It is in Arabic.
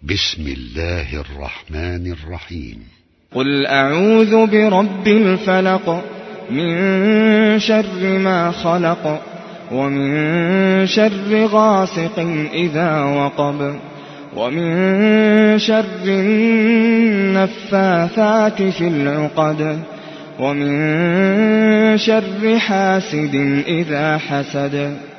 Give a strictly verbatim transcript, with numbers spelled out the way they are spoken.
بسم الله الرحمن الرحيم. قل أعوذ برب الفلق من شر ما خلق ومن شر غاسق إذا وقب ومن شر النفاثات في العقد ومن شر حاسد إذا حسد.